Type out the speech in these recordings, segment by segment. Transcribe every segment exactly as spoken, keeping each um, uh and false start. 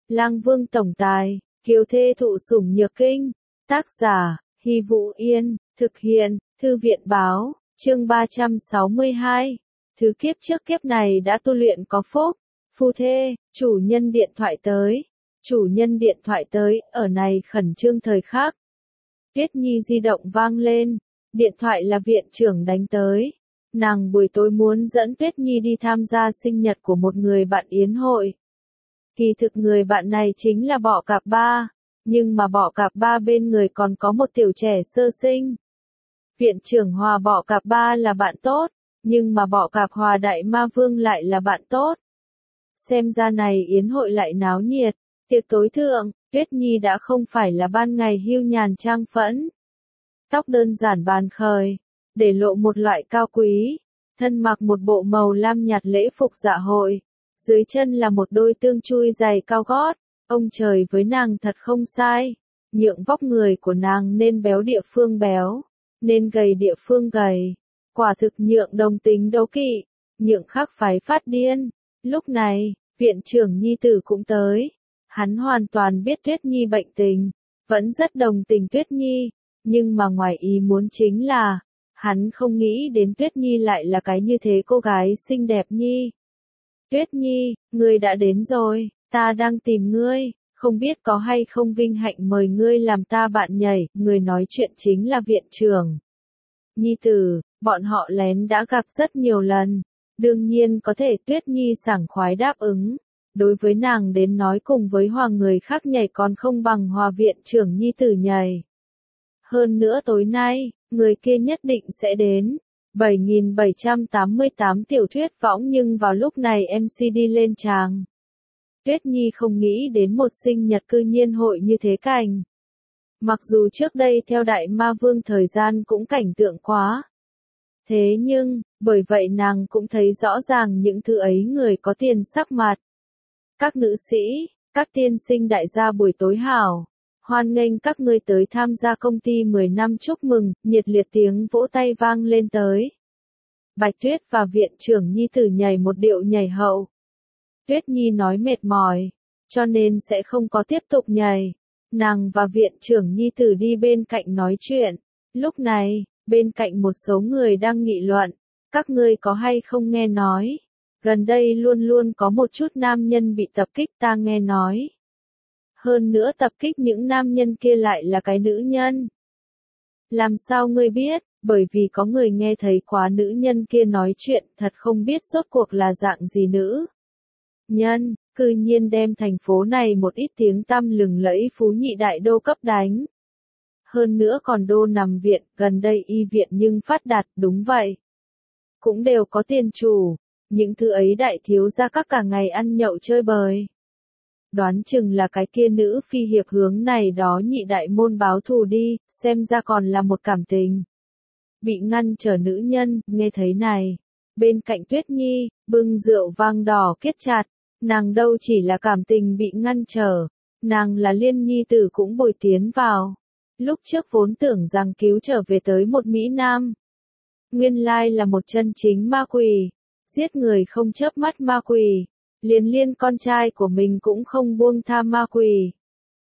Lang Vương tổng tài, kiều thê thụ sủng nhược kinh. Tác giả, Hy Vũ Yên, thực hiện, Thư viện báo, chương ba trăm sáu mươi hai. Thứ kiếp trước kiếp này đã tu luyện có phúc. Phu thê, chủ nhân điện thoại tới. Chủ nhân điện thoại tới, ở này khẩn trương thời khắc. Tuyết Nhi di động vang lên. Điện thoại là viện trưởng đánh tới. Nàng buổi tối muốn dẫn Tuyết Nhi đi tham gia sinh nhật của một người bạn yến hội. Kỳ thực người bạn này chính là Bọ Cạp Ba, nhưng mà Bọ Cạp Ba bên người còn có một tiểu trẻ sơ sinh. Viện trưởng hòa Bọ Cạp Ba là bạn tốt, nhưng mà Bọ Cạp hòa Đại Ma Vương lại là bạn tốt. Xem ra này yến hội lại náo nhiệt, tiệc tối thượng, Tuyết Nhi đã không phải là ban ngày hiu nhàn trang phẫn. Tóc đơn giản bàn khởi, để lộ một loại cao quý, thân mặc một bộ màu lam nhạt lễ phục dạ hội, dưới chân là một đôi tương chui giày cao gót, ông trời với nàng thật không sai, nhượng vóc người của nàng nên béo địa phương béo, nên gầy địa phương gầy, quả thực nhượng đồng tính đấu kỵ, nhượng khác phái phát điên. Lúc này, viện trưởng nhi tử cũng tới, hắn hoàn toàn biết Tuyết Nhi bệnh tình, vẫn rất đồng tình Tuyết Nhi, nhưng mà ngoài ý muốn chính là, hắn không nghĩ đến Tuyết Nhi lại là cái như thế cô gái xinh đẹp Nhi. Tuyết Nhi, ngươi đã đến rồi, ta đang tìm ngươi, không biết có hay không vinh hạnh mời ngươi làm ta bạn nhảy, người nói chuyện chính là viện trưởng. Nhi tử, bọn họ lén đã gặp rất nhiều lần, đương nhiên có thể Tuyết Nhi sảng khoái đáp ứng, đối với nàng đến nói cùng với hòa người khác nhảy còn không bằng hòa viện trưởng Nhi tử nhảy. Hơn nữa tối nay, người kia nhất định sẽ đến. bảy nghìn bảy trăm tám mươi tám tiểu thuyết võng nhưng vào lúc này em xê đi lên tràng. Tuyết Nhi không nghĩ đến một sinh nhật cư nhiên hội như thế cảnh. Mặc dù trước đây theo Đại Ma Vương thời gian cũng cảnh tượng quá. Thế nhưng, bởi vậy nàng cũng thấy rõ ràng những thứ ấy người có tiền sắc mặt. Các nữ sĩ, các tiên sinh đại gia buổi tối hảo. Hoan nghênh các ngươi tới tham gia công ty mười năm chúc mừng, nhiệt liệt tiếng vỗ tay vang lên tới. Bạch Tuyết và viện trưởng Nhi tử nhảy một điệu nhảy hậu. Tuyết Nhi nói mệt mỏi, cho nên sẽ không có tiếp tục nhảy. Nàng và viện trưởng Nhi tử đi bên cạnh nói chuyện. Lúc này, bên cạnh một số người đang nghị luận, các ngươi có hay không nghe nói. Gần đây luôn luôn có một chút nam nhân bị tập kích ta nghe nói. Hơn nữa tập kích những nam nhân kia lại là cái nữ nhân. Làm sao ngươi biết, bởi vì có người nghe thấy quá nữ nhân kia nói chuyện, thật không biết rốt cuộc là dạng gì nữ nhân, cư nhiên đem thành phố này một ít tiếng tăm lừng lẫy phú nhị đại đô cấp đánh. Hơn nữa còn đô nằm viện, gần đây y viện nhưng phát đạt, đúng vậy. Cũng đều có tiền chủ, những thứ ấy đại thiếu gia các cả ngày ăn nhậu chơi bời. Đoán chừng là cái kia nữ phi hiệp hướng này đó nhị đại môn báo thù đi, xem ra còn là một cảm tình. Bị ngăn trở nữ nhân, nghe thấy này. Bên cạnh Tuyết Nhi, bưng rượu vang đỏ kết chặt, nàng đâu chỉ là cảm tình bị ngăn trở, nàng là Liên Nhi tử cũng bồi tiến vào. Lúc trước vốn tưởng rằng cứu trở về tới một Mỹ Nam. Nguyên lai là một chân chính ma quỷ, giết người không chớp mắt ma quỷ. Liền liên con trai của mình cũng không buông tha ma quỷ.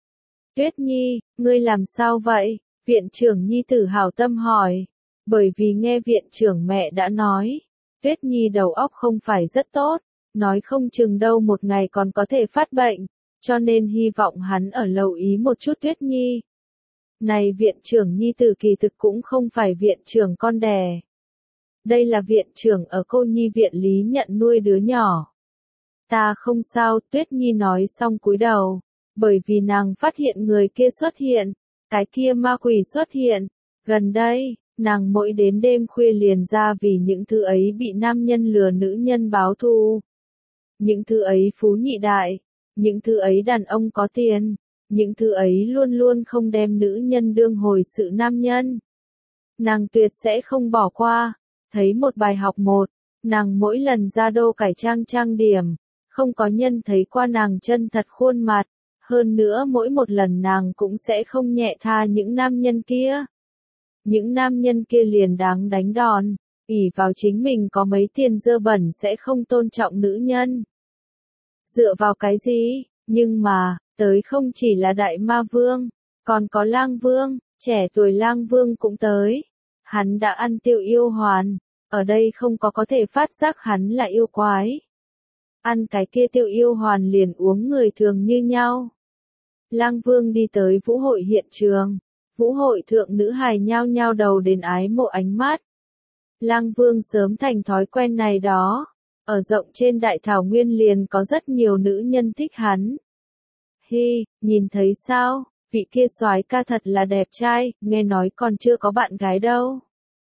Tuyết Nhi, ngươi làm sao vậy? Viện trưởng Nhi tử hảo tâm hỏi. Bởi vì nghe viện trưởng mẹ đã nói. Tuyết Nhi đầu óc không phải rất tốt. Nói không chừng đâu một ngày còn có thể phát bệnh. Cho nên hy vọng hắn ở lưu ý một chút Tuyết Nhi. Này viện trưởng Nhi tử kỳ thực cũng không phải viện trưởng con đẻ. Đây là viện trưởng ở cô nhi viện lý nhận nuôi đứa nhỏ. Ta không sao, Tuyết Nhi nói xong cúi đầu, bởi vì nàng phát hiện người kia xuất hiện, cái kia ma quỷ xuất hiện, gần đây, nàng mỗi đến đêm khuya liền ra vì những thứ ấy bị nam nhân lừa nữ nhân báo thù. Những thứ ấy phú nhị đại, những thứ ấy đàn ông có tiền, những thứ ấy luôn luôn không đem nữ nhân đương hồi sự nam nhân. Nàng tuyệt sẽ không bỏ qua, thấy một bài học một, nàng mỗi lần ra đô cải trang trang điểm. Không có nhân thấy qua nàng chân thật khuôn mặt, hơn nữa mỗi một lần nàng cũng sẽ không nhẹ tha những nam nhân kia. Những nam nhân kia liền đáng đánh đòn, ỷ vào chính mình có mấy tiền dơ bẩn sẽ không tôn trọng nữ nhân. Dựa vào cái gì? Nhưng mà, tới không chỉ là đại ma vương, còn có lang vương, trẻ tuổi lang vương cũng tới. Hắn đã ăn tiêu yêu hoàn, ở đây không có có thể phát giác hắn là yêu quái. Ăn cái kia tiêu yêu hoàn liền uống người thường như nhau. Lang vương đi tới vũ hội hiện trường, vũ hội thượng nữ hài nhao nhao đầu đến ái mộ ánh mắt. Lang vương sớm thành thói quen này đó, ở rộng trên đại thảo nguyên liền có rất nhiều nữ nhân thích hắn. Hi, nhìn thấy sao, vị kia soái ca thật là đẹp trai, nghe nói còn chưa có bạn gái đâu.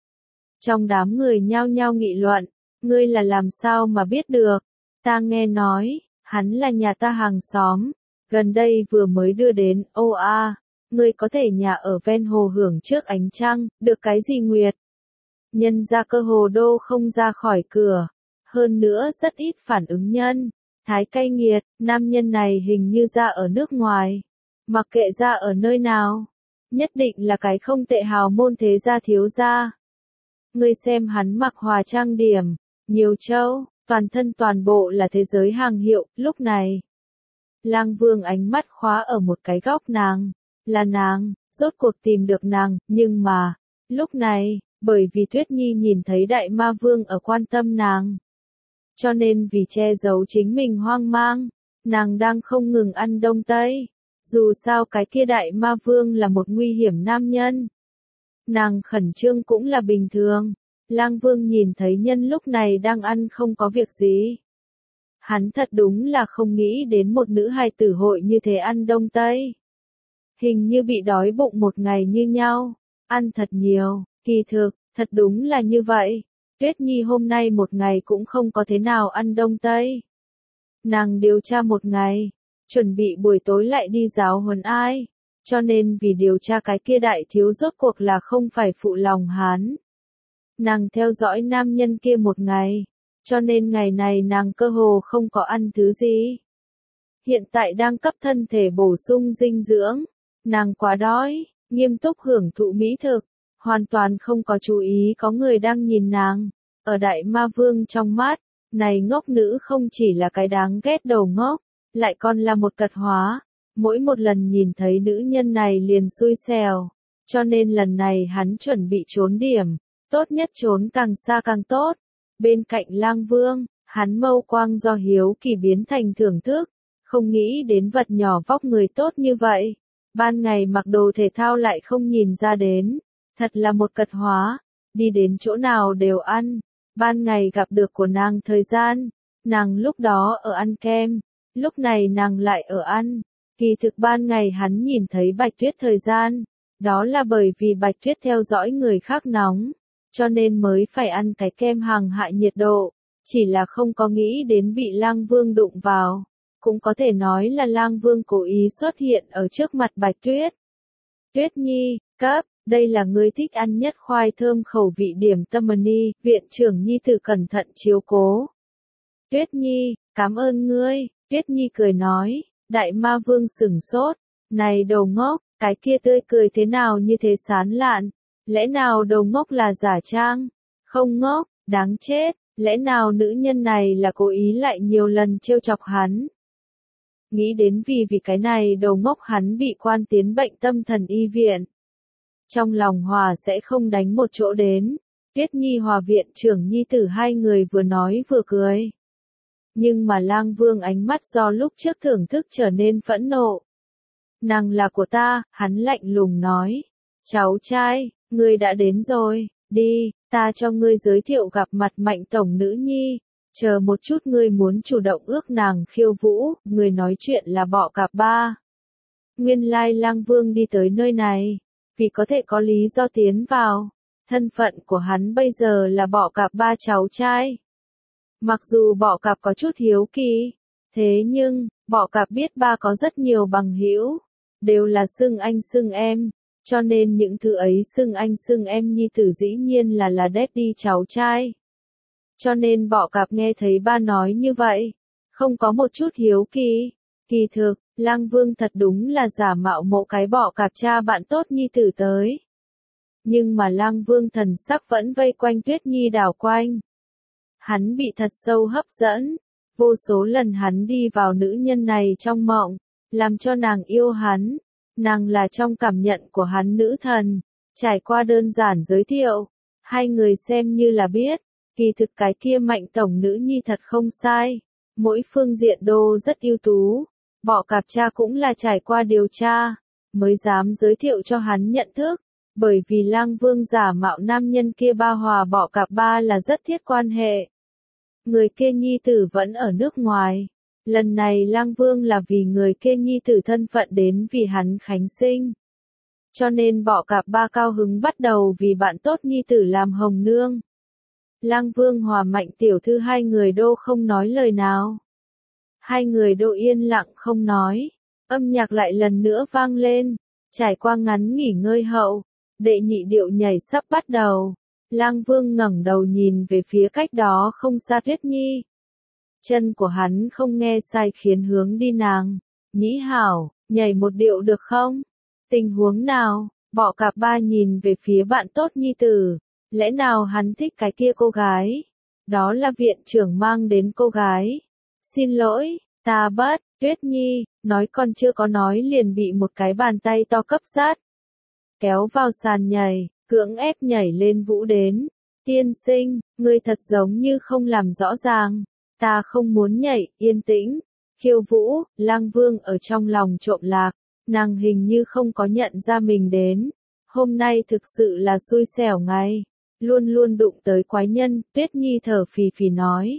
Trong đám người nhao nhao nghị luận, ngươi là làm sao mà biết được, ta nghe nói, hắn là nhà ta hàng xóm, gần đây vừa mới đưa đến, ô a, ngươi có thể nhà ở ven hồ hưởng trước ánh trăng, được cái gì nguyệt. Nhân ra cơ hồ đô không ra khỏi cửa, hơn nữa rất ít phản ứng nhân. Thái cay nghiệt, nam nhân này hình như ra ở nước ngoài, mặc kệ ra ở nơi nào, nhất định là cái không tệ hào môn thế gia thiếu gia. Ngươi xem hắn mặc hòa trang điểm, nhiều châu, toàn thân toàn bộ là thế giới hàng hiệu, lúc này. Lang vương ánh mắt khóa ở một cái góc nàng, là nàng, rốt cuộc tìm được nàng, nhưng mà, lúc này, bởi vì Tuyết Nhi nhìn thấy đại ma vương ở quan tâm nàng. Cho nên vì che giấu chính mình hoang mang, nàng đang không ngừng ăn đông tây. Dù sao cái kia đại ma vương là một nguy hiểm nam nhân. Nàng khẩn trương cũng là bình thường. Lang vương nhìn thấy nhân lúc này đang ăn không có việc gì. Hắn thật đúng là không nghĩ đến một nữ hài tử hội như thế ăn đông tây. Hình như bị đói bụng một ngày như nhau, ăn thật nhiều, kỳ thực, thật đúng là như vậy. Tuyết Nhi hôm nay một ngày cũng không có thế nào ăn đông tây. Nàng điều tra một ngày, chuẩn bị buổi tối lại đi giáo huấn ai, cho nên vì điều tra cái kia đại thiếu rốt cuộc là không phải phụ lòng hắn. Nàng theo dõi nam nhân kia một ngày, cho nên ngày này nàng cơ hồ không có ăn thứ gì. Hiện tại đang cấp thân thể bổ sung dinh dưỡng, nàng quá đói, nghiêm túc hưởng thụ mỹ thực. Hoàn toàn không có chú ý có người đang nhìn nàng. Ở đại ma vương trong mắt, này ngốc nữ không chỉ là cái đáng ghét đầu ngốc, lại còn là một cật hóa. Mỗi một lần nhìn thấy nữ nhân này liền xui xẻo. Cho nên lần này hắn chuẩn bị trốn điểm, tốt nhất trốn càng xa càng tốt. Bên cạnh lang vương, hắn mâu quang do hiếu kỳ biến thành thưởng thức, không nghĩ đến vật nhỏ vóc người tốt như vậy. Ban ngày mặc đồ thể thao lại không nhìn ra đến. Thật là một cật hóa, đi đến chỗ nào đều ăn. Ban ngày gặp được của nàng thời gian, nàng lúc đó ở ăn kem, lúc này nàng lại ở ăn. Kỳ thực ban ngày hắn nhìn thấy Bạch Tuyết thời gian, đó là bởi vì Bạch Tuyết theo dõi người khác nóng, cho nên mới phải ăn cái kem hàng hại nhiệt độ, chỉ là không có nghĩ đến bị Lang Vương đụng vào. Cũng có thể nói là Lang Vương cố ý xuất hiện ở trước mặt Bạch Tuyết. Tuyết Nhi, cấp. Đây là ngươi thích ăn nhất khoai thơm khẩu vị điểm tâm ni, viện trưởng Nhi tử cẩn thận chiếu cố. Tuyết Nhi, cảm ơn ngươi, Tuyết Nhi cười nói, đại ma vương sửng sốt, này đồ ngốc, cái kia tươi cười thế nào như thế sán lạn, lẽ nào đồ ngốc là giả trang, không ngốc, đáng chết, lẽ nào nữ nhân này là cố ý lại nhiều lần trêu chọc hắn. Nghĩ đến vì vì cái này đồ ngốc hắn bị quan tiến bệnh tâm thần y viện. Trong lòng hòa sẽ không đánh một chỗ đến. Tuyết Nhi hòa viện trưởng Nhi tử hai người vừa nói vừa cười. Nhưng mà Lang Vương ánh mắt do lúc trước thưởng thức trở nên phẫn nộ. Nàng là của ta, hắn lạnh lùng nói. Cháu trai, ngươi đã đến rồi, đi, ta cho ngươi giới thiệu gặp mặt Mạnh tổng nữ nhi. Chờ một chút ngươi muốn chủ động ước nàng khiêu vũ, người nói chuyện là Bọ Cạp Ba. Nguyên lai Lang Vương đi tới nơi này. Vì có thể có lý do tiến vào, thân phận của hắn bây giờ là Bọ Cạp Ba cháu trai. Mặc dù Bọ Cạp có chút hiếu kỳ, thế nhưng, Bọ Cạp biết ba có rất nhiều bằng hữu, đều là xưng anh xưng em, cho nên những thứ ấy xưng anh xưng em nhi tử dĩ nhiên là là daddy cháu trai. Cho nên Bọ Cạp nghe thấy ba nói như vậy, không có một chút hiếu kỳ, kỳ thực. Lang Vương thật đúng là giả mạo mộ cái Bọ Cạp cha bạn tốt nhi tử tới. Nhưng mà Lang Vương thần sắc vẫn vây quanh Tuyết Nhi đảo quanh. Hắn bị thật sâu hấp dẫn, Vô số lần hắn đi vào nữ nhân này trong mộng, làm cho nàng yêu hắn. Nàng là trong cảm nhận của hắn nữ thần. Trải qua đơn giản giới thiệu, hai người xem như là biết, kỳ thực cái kia Mạnh tổng nữ nhi thật không sai. Mỗi phương diện đô rất ưu tú. Bọ cạp cha cũng là trải qua điều tra, mới dám giới thiệu cho hắn nhận thức. Bởi vì Lang Vương giả mạo nam nhân kia ba hòa bọ cạp ba là rất thiết quan hệ. Người kia nhi tử vẫn ở nước ngoài. Lần này Lang Vương là vì người kia nhi tử thân phận đến vì hắn khánh sinh. Cho nên bọ cạp ba cao hứng bắt đầu vì bạn tốt nhi tử làm hồng nương. Lang Vương hòa Mạnh tiểu thư hai người đô không nói lời nào. Hai người đô yên lặng không nói. Âm nhạc lại lần nữa vang lên. Trải qua ngắn nghỉ ngơi hậu, đệ nhị điệu nhảy sắp bắt đầu. Lang Vương ngẩng đầu nhìn về phía cách đó không xa Tuyết Nhi. Chân của hắn không nghe sai khiến hướng đi nàng. Nhĩ hảo, nhảy một điệu được không? Tình huống nào? Bọ cạp ba nhìn về phía bạn tốt nhi tử. Lẽ nào hắn thích cái kia cô gái? Đó là viện trưởng mang đến cô gái. Xin lỗi, ta bất, Tuyết Nhi, nói còn chưa có nói liền bị một cái bàn tay to cấp sát. Kéo vào sàn nhảy, cưỡng ép nhảy lên vũ đến. Tiên sinh, ngươi thật giống như không làm rõ ràng. Ta không muốn nhảy, yên tĩnh. Khiêu vũ, Lang Vương ở trong lòng trộm lạc. Nàng hình như không có nhận ra mình đến. Hôm nay thực sự là xui xẻo ngày. Luôn luôn đụng tới quái nhân, Tuyết Nhi thở phì phì nói.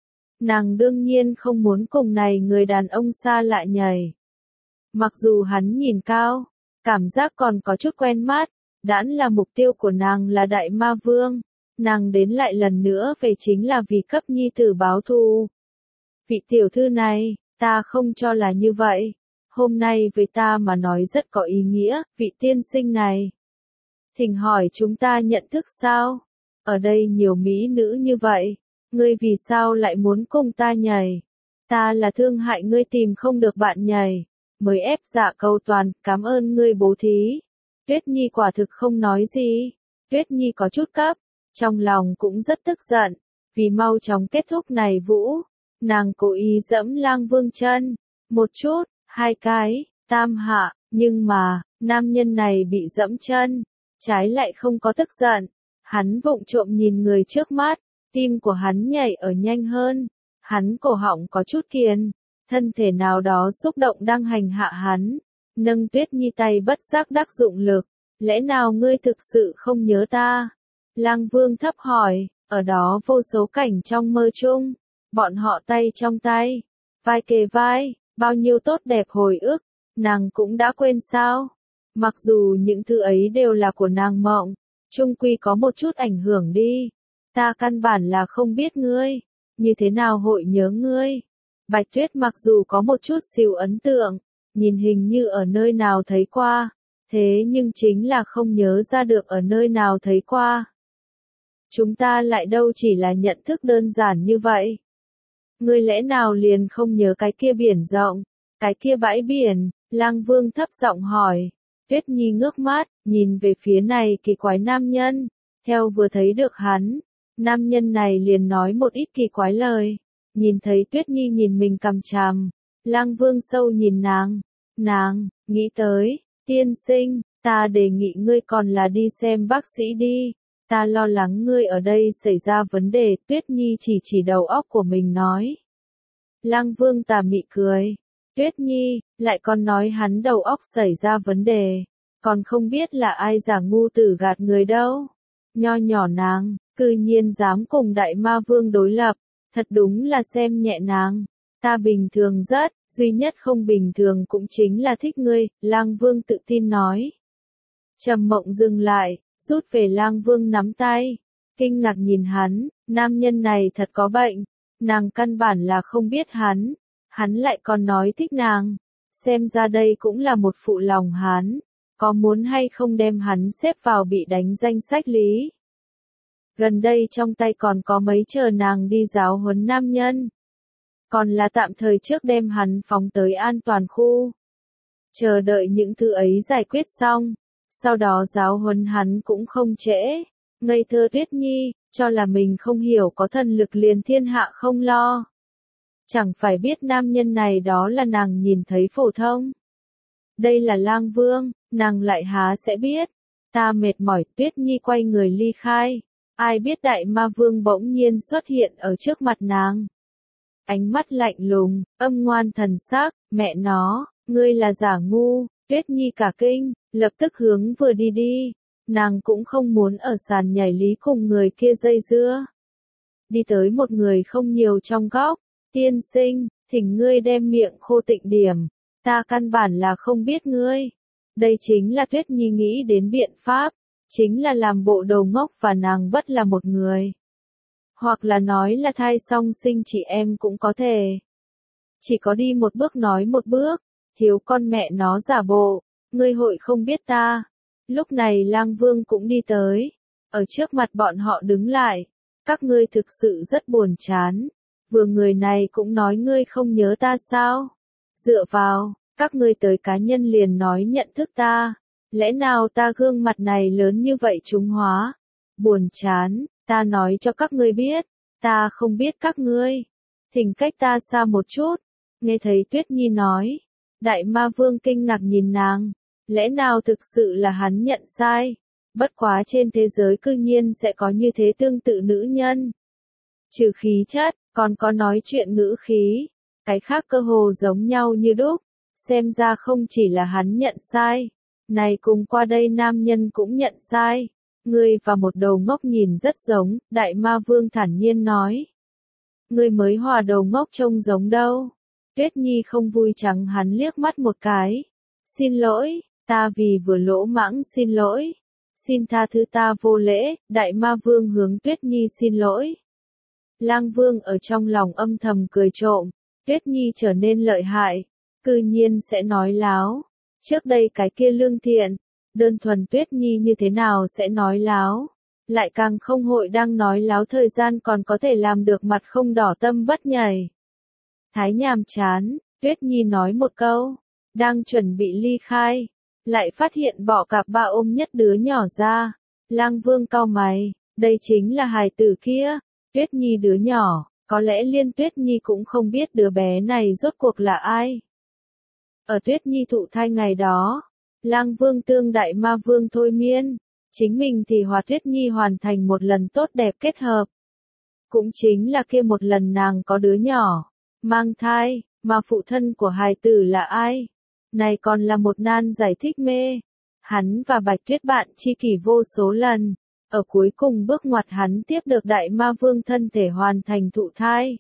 Nàng đương nhiên không muốn cùng này người đàn ông xa lạ nhảy. Mặc dù hắn nhìn cao, cảm giác còn có chút quen mắt, đãn là mục tiêu của nàng là Đại Ma Vương. Nàng đến lại lần nữa về chính là vì cấp nhi tử báo thù. Vị tiểu thư này, ta không cho là như vậy. Hôm nay với ta mà nói rất có ý nghĩa, vị tiên sinh này. Thỉnh hỏi chúng ta nhận thức sao? Ở đây nhiều mỹ nữ như vậy, ngươi vì sao lại muốn cùng ta nhảy? Ta là thương hại ngươi tìm không được bạn nhảy, mới ép dạ cầu toàn, cảm ơn ngươi bố thí. Tuyết Nhi quả thực không nói gì. Tuyết Nhi có chút cấp, trong lòng cũng rất tức giận, vì mau chóng kết thúc này vũ. Nàng cố ý dẫm Lang Vương chân, một chút, hai cái, tam hạ, nhưng mà, nam nhân này bị dẫm chân, trái lại không có tức giận. Hắn vụng trộm nhìn người trước mắt, tim của hắn nhảy ở nhanh hơn, hắn cổ họng có chút kiên, thân thể nào đó xúc động đang hành hạ hắn. Nâng Tuyết Nhi tay bất giác đắc dụng lực, lẽ nào ngươi thực sự không nhớ ta? Lang Vương thấp hỏi, ở đó vô số cảnh trong mơ chung, bọn họ tay trong tay, vai kề vai, bao nhiêu tốt đẹp hồi ức, nàng cũng đã quên sao? Mặc dù những thứ ấy đều là của nàng mộng, chung quy có một chút ảnh hưởng đi. Ta căn bản là không biết ngươi, như thế nào hội nhớ ngươi. Bạch Tuyết mặc dù có một chút xíu ấn tượng, nhìn hình như ở nơi nào thấy qua, thế nhưng chính là không nhớ ra được ở nơi nào thấy qua. Chúng ta lại đâu chỉ là nhận thức đơn giản như vậy. Ngươi lẽ nào liền không nhớ cái kia biển rộng, cái kia bãi biển? Lang Vương thấp giọng hỏi. Tuyết Nhi ngước mắt, nhìn về phía này kỳ quái nam nhân. Theo vừa thấy được hắn, nam nhân này liền nói một ít kỳ quái lời. Nhìn thấy Tuyết Nhi nhìn mình cằm chằm, Lang Vương sâu nhìn nàng. Nàng, nghĩ tới, tiên sinh, ta đề nghị ngươi còn là đi xem bác sĩ đi. Ta lo lắng ngươi ở đây xảy ra vấn đề. Tuyết Nhi chỉ chỉ đầu óc của mình nói. Lang Vương tà mị cười. Tuyết Nhi, lại còn nói hắn đầu óc xảy ra vấn đề. Còn không biết là ai giả ngu tử gạt người đâu. Nho nhỏ nàng, cư nhiên dám cùng Đại Ma Vương đối lập. Thật đúng là xem nhẹ nàng. Ta bình thường rất, duy nhất không bình thường cũng chính là thích ngươi. Lang Vương tự tin nói. Trầm Mộng dừng lại, rút về Lang Vương nắm tay. Kinh ngạc nhìn hắn, nam nhân này thật có bệnh. Nàng căn bản là không biết hắn. Hắn lại còn nói thích nàng. Xem ra đây cũng là một phụ lòng hắn. Có muốn hay không đem hắn xếp vào bị đánh danh sách lý. Gần đây trong tay còn có mấy chờ nàng đi giáo huấn nam nhân. Còn là tạm thời trước đem hắn phóng tới an toàn khu. Chờ đợi những thứ ấy giải quyết xong. Sau đó giáo huấn hắn cũng không trễ. Ngây thơ Tuyết Nhi, cho là mình không hiểu có thần lực liền thiên hạ không lo. Chẳng phải biết nam nhân này đó là nàng nhìn thấy phổ thông. Đây là Lang Vương, nàng lại há sẽ biết. Ta mệt mỏi, Tuyết Nhi quay người ly khai. Ai biết đại ma vương bỗng nhiên xuất hiện ở trước mặt nàng. Ánh mắt lạnh lùng, âm ngoan thần sắc, mẹ nó, ngươi là giả ngu. Tuyết Nhi cả kinh, lập tức hướng vừa đi đi. Nàng cũng không muốn ở sàn nhảy lý cùng người kia dây dưa. Đi tới một người không nhiều trong góc. Tiên sinh, thỉnh ngươi đem miệng khô tịnh điểm. Ta căn bản là không biết ngươi. Đây chính là Tuyết Nhi nghĩ đến biện pháp. Chính là làm bộ đầu ngốc và nàng bất là một người. Hoặc là nói là thai song sinh chị em cũng có thể. Chỉ có đi một bước nói một bước. Thiếu con mẹ nó giả bộ. Ngươi hội không biết ta. Lúc này Lang Vương cũng đi tới. Ở trước mặt bọn họ đứng lại. Các ngươi thực sự rất buồn chán. Vừa người này cũng nói ngươi không nhớ ta sao? Dựa vào, các ngươi tới cá nhân liền nói nhận thức ta. Lẽ nào ta gương mặt này lớn như vậy trúng hóa? Buồn chán, ta nói cho các ngươi biết. Ta không biết các ngươi. Thỉnh cách ta xa một chút. Nghe thấy Tuyết Nhi nói. Đại ma vương kinh ngạc nhìn nàng. Lẽ nào thực sự là hắn nhận sai? Bất quá trên thế giới cư nhiên sẽ có như thế tương tự nữ nhân. Trừ khí chất, còn có nói chuyện ngữ khí. Cái khác cơ hồ giống nhau như đúc. Xem ra không chỉ là hắn nhận sai. Này cùng qua đây nam nhân cũng nhận sai. Ngươi và một đầu ngốc nhìn rất giống, đại ma vương thản nhiên nói. Ngươi mới hòa đầu ngốc trông giống đâu. Tuyết Nhi không vui trắng hắn liếc mắt một cái. Xin lỗi, ta vì vừa lỗ mãng xin lỗi. Xin tha thứ ta vô lễ, đại ma vương hướng Tuyết Nhi xin lỗi. Lang Vương ở trong lòng âm thầm cười trộm, Tuyết Nhi trở nên lợi hại, cư nhiên sẽ nói láo. Trước đây cái kia lương thiện, đơn thuần Tuyết Nhi như thế nào sẽ nói láo. Lại càng không hội đang nói láo thời gian còn có thể làm được mặt không đỏ tâm bất nhảy. Thái nhàm chán, Tuyết Nhi nói một câu, đang chuẩn bị ly khai, lại phát hiện bỏ cặp ba ôm nhất đứa nhỏ ra. Lang Vương cau mày, đây chính là hài tử kia. Tuyết Nhi đứa nhỏ, có lẽ liên Tuyết Nhi cũng không biết đứa bé này rốt cuộc là ai. Ở Tuyết Nhi thụ thai ngày đó, Lang Vương tương đại ma vương thôi miên, chính mình thì hòa Tuyết Nhi hoàn thành một lần tốt đẹp kết hợp. Cũng chính là kia một lần nàng có đứa nhỏ, mang thai, mà phụ thân của hài tử là ai? Này còn là một nan giải thích mê. Hắn và Bạch Tuyết bạn tri kỷ vô số lần. Ở cuối cùng bước ngoặt hắn tiếp được đại ma vương thân thể hoàn thành thụ thai.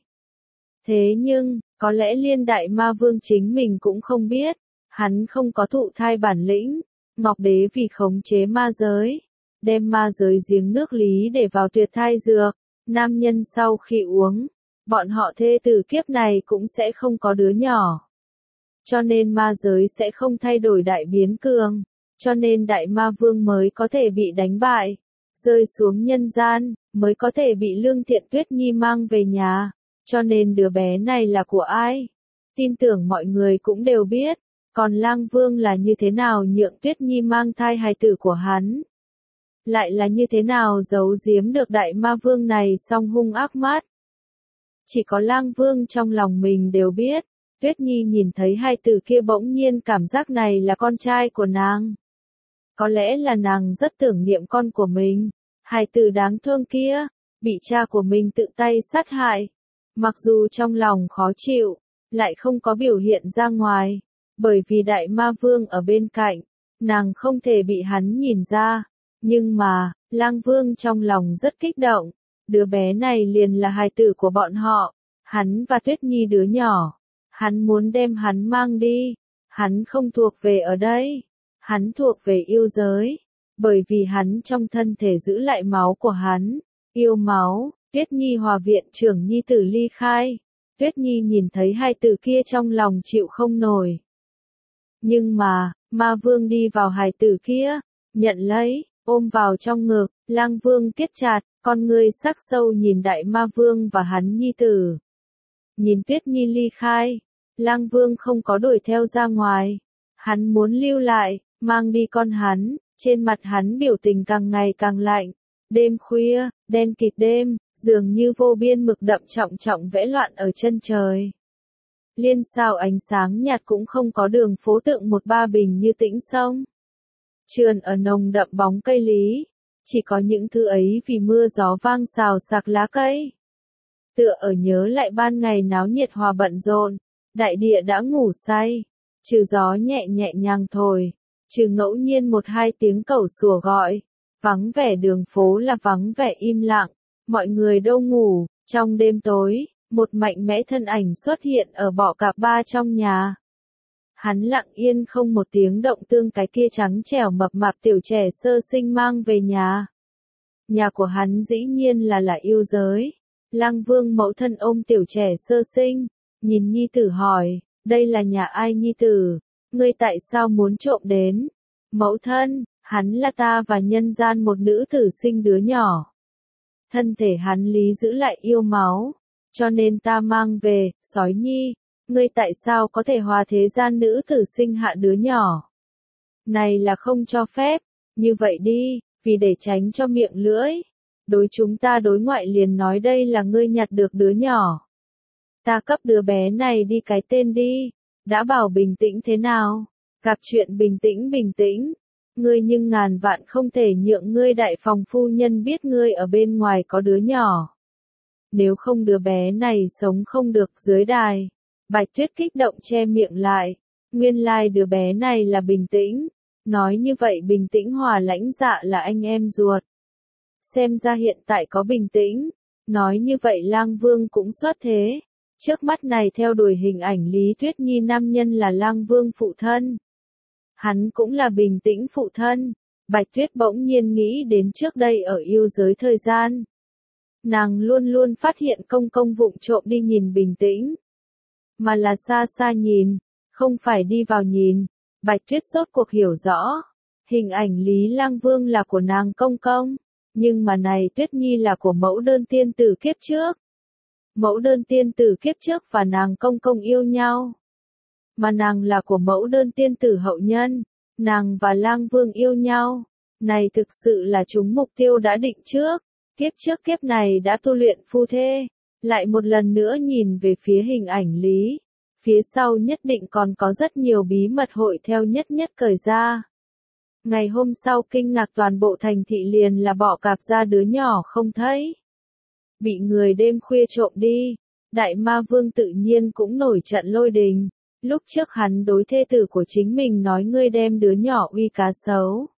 Thế nhưng, có lẽ liên đại ma vương chính mình cũng không biết, hắn không có thụ thai bản lĩnh. Ngọc Đế vì khống chế ma giới, đem ma giới giếng nước lý để vào tuyệt thai dược, nam nhân sau khi uống, bọn họ thê tử kiếp này cũng sẽ không có đứa nhỏ. Cho nên ma giới sẽ không thay đổi đại biến cường, cho nên đại ma vương mới có thể bị đánh bại. Rơi xuống nhân gian, mới có thể bị Lương Thiện Tuyết Nhi mang về nhà. Cho nên đứa bé này là của ai? Tin tưởng mọi người cũng đều biết. Còn Lang Vương là như thế nào nhượng Tuyết Nhi mang thai hài tử của hắn? Lại là như thế nào giấu giếm được đại ma vương này song hung ác mắt? Chỉ có Lang Vương trong lòng mình đều biết. Tuyết Nhi nhìn thấy hài tử kia bỗng nhiên cảm giác này là con trai của nàng. Có lẽ là nàng rất tưởng niệm con của mình, hài tử đáng thương kia, bị cha của mình tự tay sát hại. Mặc dù trong lòng khó chịu, lại không có biểu hiện ra ngoài, bởi vì đại ma vương ở bên cạnh, nàng không thể bị hắn nhìn ra. Nhưng mà, Lang Vương trong lòng rất kích động, đứa bé này liền là hài tử của bọn họ, hắn và Tuyết Nhi đứa nhỏ, hắn muốn đem hắn mang đi, hắn không thuộc về ở đây. Hắn thuộc về yêu giới, bởi vì hắn trong thân thể giữ lại máu của hắn, yêu máu. Tuyết Nhi hòa viện trưởng nhi tử ly khai. Tuyết Nhi nhìn thấy hai tử kia trong lòng chịu không nổi. Nhưng mà, ma vương đi vào hài tử kia, nhận lấy, ôm vào trong ngực, Lang Vương kết chặt, con ngươi sắc sâu nhìn đại ma vương và hắn nhi tử. Nhìn Tuyết Nhi ly khai, Lang Vương không có đuổi theo ra ngoài, hắn muốn lưu lại, mang đi con hắn, trên mặt hắn biểu tình càng ngày càng lạnh. Đêm khuya, đen kịt đêm, dường như vô biên mực đậm trọng trọng vẽ loạn ở chân trời. Liên sao ánh sáng nhạt cũng không có đường phố tượng một ba bình như tĩnh sông. Trườn ở nồng đậm bóng cây lý, chỉ có những thứ ấy vì mưa gió vang xào xạc lá cây. Tựa ở nhớ lại ban ngày náo nhiệt hòa bận rộn, đại địa đã ngủ say, trừ gió nhẹ nhẹ nhàng thổi, trừ ngẫu nhiên một hai tiếng cẩu sủa gọi, vắng vẻ đường phố là vắng vẻ im lặng, mọi người đâu ngủ, trong đêm tối, một mạnh mẽ thân ảnh xuất hiện ở bọ cạp ba trong nhà. Hắn lặng yên không một tiếng động tương cái kia trắng trẻo mập mạp tiểu trẻ sơ sinh mang về nhà. Nhà của hắn dĩ nhiên là là yêu giới. Lăng Vương mẫu thân ôm tiểu trẻ sơ sinh, nhìn nhi tử hỏi, đây là nhà ai nhi tử, ngươi tại sao muốn trộm đến? Mẫu thân, hắn là ta và nhân gian một nữ tử sinh đứa nhỏ. Thân thể hắn lý giữ lại yêu máu, cho nên ta mang về, sói nhi, ngươi tại sao có thể hòa thế gian nữ tử sinh hạ đứa nhỏ? Này là không cho phép, như vậy đi, vì để tránh cho miệng lưỡi. Đối chúng ta đối ngoại liền nói đây là ngươi nhặt được đứa nhỏ. Ta cấp đứa bé này đi cái tên đi, đã bảo bình tĩnh thế nào? Gặp chuyện bình tĩnh bình tĩnh. Ngươi nhưng ngàn vạn không thể nhượng ngươi đại phòng phu nhân biết ngươi ở bên ngoài có đứa nhỏ. Nếu không đứa bé này sống không được dưới đài. Bạch Tuyết kích động che miệng lại. Nguyên lai đứa bé này là bình tĩnh. Nói như vậy bình tĩnh hòa lãnh dạ là anh em ruột. Xem ra hiện tại có bình tĩnh. Nói như vậy Lang Vương cũng xuất thế. Trước mắt này theo đuổi hình ảnh Lý Tuyết Nhi nam nhân là Lang Vương phụ thân. Hắn cũng là bình tĩnh phụ thân. Bạch Tuyết bỗng nhiên nghĩ đến trước đây ở yêu giới thời gian. Nàng luôn luôn phát hiện công công vụng trộm đi nhìn bình tĩnh. Mà là xa xa nhìn, không phải đi vào nhìn. Bạch Tuyết rốt cuộc hiểu rõ. Hình ảnh Lý Lang Vương là của nàng công công. Nhưng mà này Tuyết Nhi là của mẫu đơn tiên tử kiếp trước. Mẫu đơn tiên tử kiếp trước và nàng công công yêu nhau. Mà nàng là của mẫu đơn tiên tử hậu nhân. Nàng và Lang Vương yêu nhau. Này thực sự là chúng mục tiêu đã định trước. Kiếp trước kiếp này đã tu luyện phu thê. Lại một lần nữa nhìn về phía hình ảnh Lý. Phía sau nhất định còn có rất nhiều bí mật hội theo nhất nhất cởi ra. Ngày hôm sau kinh ngạc toàn bộ thành thị liền là bọ cạp ra đứa nhỏ không thấy. Bị người đêm khuya trộm đi. Đại ma vương tự nhiên cũng nổi trận lôi đình. Lúc trước hắn đối thê tử của chính mình nói ngươi đem đứa nhỏ uy cá sấu.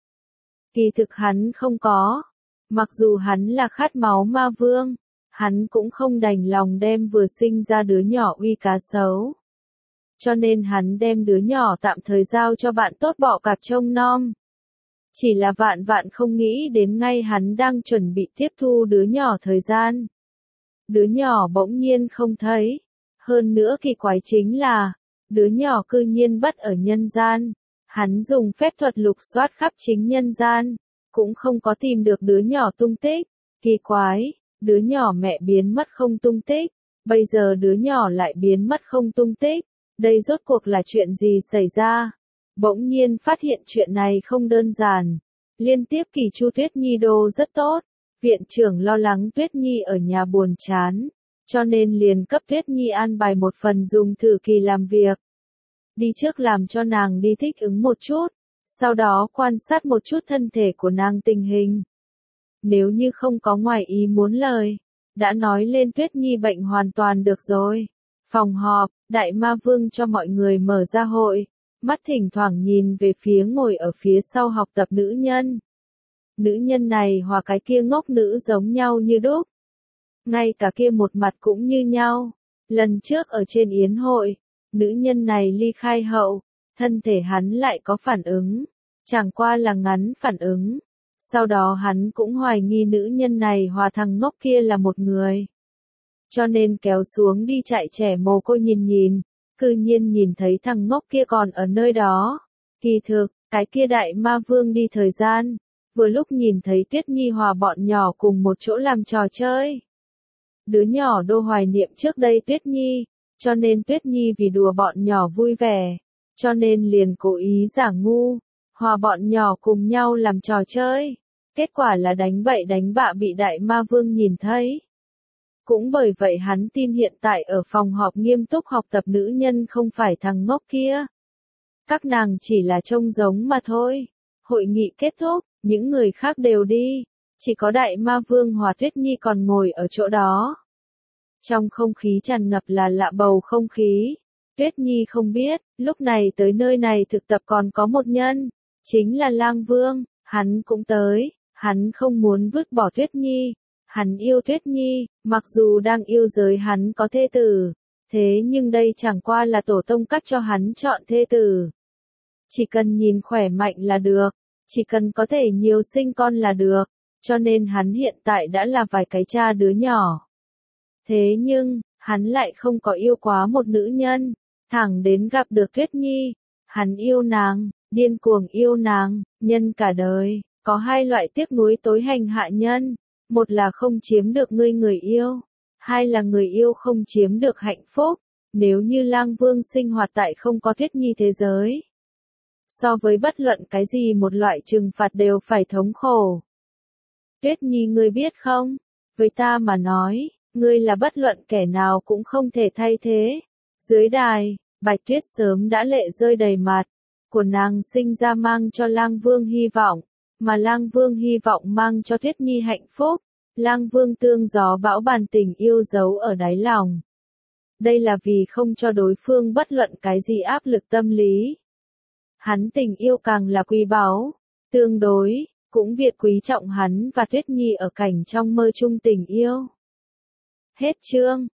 Kỳ thực hắn không có. Mặc dù hắn là khát máu ma vương. Hắn cũng không đành lòng đem vừa sinh ra đứa nhỏ uy cá sấu. Cho nên hắn đem đứa nhỏ tạm thời giao cho bạn tốt bọ cạp trông nom. Chỉ là vạn vạn không nghĩ đến ngay hắn đang chuẩn bị tiếp thu đứa nhỏ thời gian. Đứa nhỏ bỗng nhiên không thấy. Hơn nữa kỳ quái chính là, đứa nhỏ cư nhiên bất ở nhân gian. Hắn dùng phép thuật lục soát khắp chính nhân gian. Cũng không có tìm được đứa nhỏ tung tích. Kỳ quái, đứa nhỏ mẹ biến mất không tung tích. Bây giờ đứa nhỏ lại biến mất không tung tích. Đây rốt cuộc là chuyện gì xảy ra? Bỗng nhiên phát hiện chuyện này không đơn giản. Liên tiếp kỳ chu Tuyết Nhi đô rất tốt. Viện trưởng lo lắng Tuyết Nhi ở nhà buồn chán. Cho nên liền cấp Tuyết Nhi an bài một phần dùng thử kỳ làm việc. Đi trước làm cho nàng đi thích ứng một chút. Sau đó quan sát một chút thân thể của nàng tình hình. Nếu như không có ngoài ý muốn lời. Đã nói lên Tuyết Nhi bệnh hoàn toàn được rồi. Phòng họp, Đại Ma Vương cho mọi người mở ra hội. Mắt thỉnh thoảng nhìn về phía ngồi ở phía sau học tập nữ nhân. Nữ nhân này hòa cái kia ngốc nữ giống nhau như đúc. Ngay cả kia một mặt cũng như nhau. Lần trước ở trên yến hội, nữ nhân này ly khai hậu, thân thể hắn lại có phản ứng. Chẳng qua là ngắn phản ứng. Sau đó hắn cũng hoài nghi nữ nhân này hòa thằng ngốc kia là một người. Cho nên kéo xuống đi chạy trẻ mồ côi nhìn nhìn. Cư nhiên nhìn thấy thằng ngốc kia còn ở nơi đó. Kỳ thực, cái kia đại ma vương đi thời gian. Vừa lúc nhìn thấy Tuyết Nhi hòa bọn nhỏ cùng một chỗ làm trò chơi. Đứa nhỏ đô hoài niệm trước đây Tuyết Nhi. Cho nên Tuyết Nhi vì đùa bọn nhỏ vui vẻ. Cho nên liền cố ý giả ngu. Hòa bọn nhỏ cùng nhau làm trò chơi. Kết quả là đánh bậy đánh bạ bị đại ma vương nhìn thấy. Cũng bởi vậy hắn tin hiện tại ở phòng họp nghiêm túc học tập nữ nhân không phải thằng ngốc kia. Các nàng chỉ là trông giống mà thôi. Hội nghị kết thúc, những người khác đều đi. Chỉ có Đại Ma Vương Hòa Tuyết Nhi còn ngồi ở chỗ đó. Trong không khí tràn ngập là lạ bầu không khí. Tuyết Nhi không biết, lúc này tới nơi này thực tập còn có một nhân. Chính là Lang Vương, hắn cũng tới. Hắn không muốn vứt bỏ Tuyết Nhi. Hắn yêu Tuyết Nhi, mặc dù đang yêu giới hắn có thê tử. Thế nhưng đây chẳng qua là tổ tông cắt cho hắn chọn thê tử. Chỉ cần nhìn khỏe mạnh là được. Chỉ cần có thể nhiều sinh con là được. Cho nên hắn hiện tại đã là vài cái cha đứa nhỏ. Thế nhưng, hắn lại không có yêu quá một nữ nhân. Thẳng đến gặp được Tuyết Nhi. Hắn yêu nàng, điên cuồng yêu nàng, nhân cả đời. Có hai loại tiếc nuối tối hành hạ nhân. Một là không chiếm được ngươi người yêu. Hai là người yêu không chiếm được hạnh phúc. Nếu như Lang Vương sinh hoạt tại không có Tuyết Nhi thế giới. So với bất luận cái gì một loại trừng phạt đều phải thống khổ. Tuyết Nhi ngươi biết không? Với ta mà nói, ngươi là bất luận kẻ nào cũng không thể thay thế. Dưới đài, Bạch Tuyết sớm đã lệ rơi đầy mặt. Của nàng sinh ra mang cho Lang Vương hy vọng. Mà Lang Vương hy vọng mang cho Tuyết Nhi hạnh phúc. Lang Vương tương gió bão bàn tình yêu giấu ở đáy lòng. Đây là vì không cho đối phương bất luận cái gì áp lực tâm lý. Hắn tình yêu càng là quý báu, tương đối, cũng việt quý trọng hắn và Tuyết Nhi ở cảnh trong mơ chung tình yêu. Hết chương.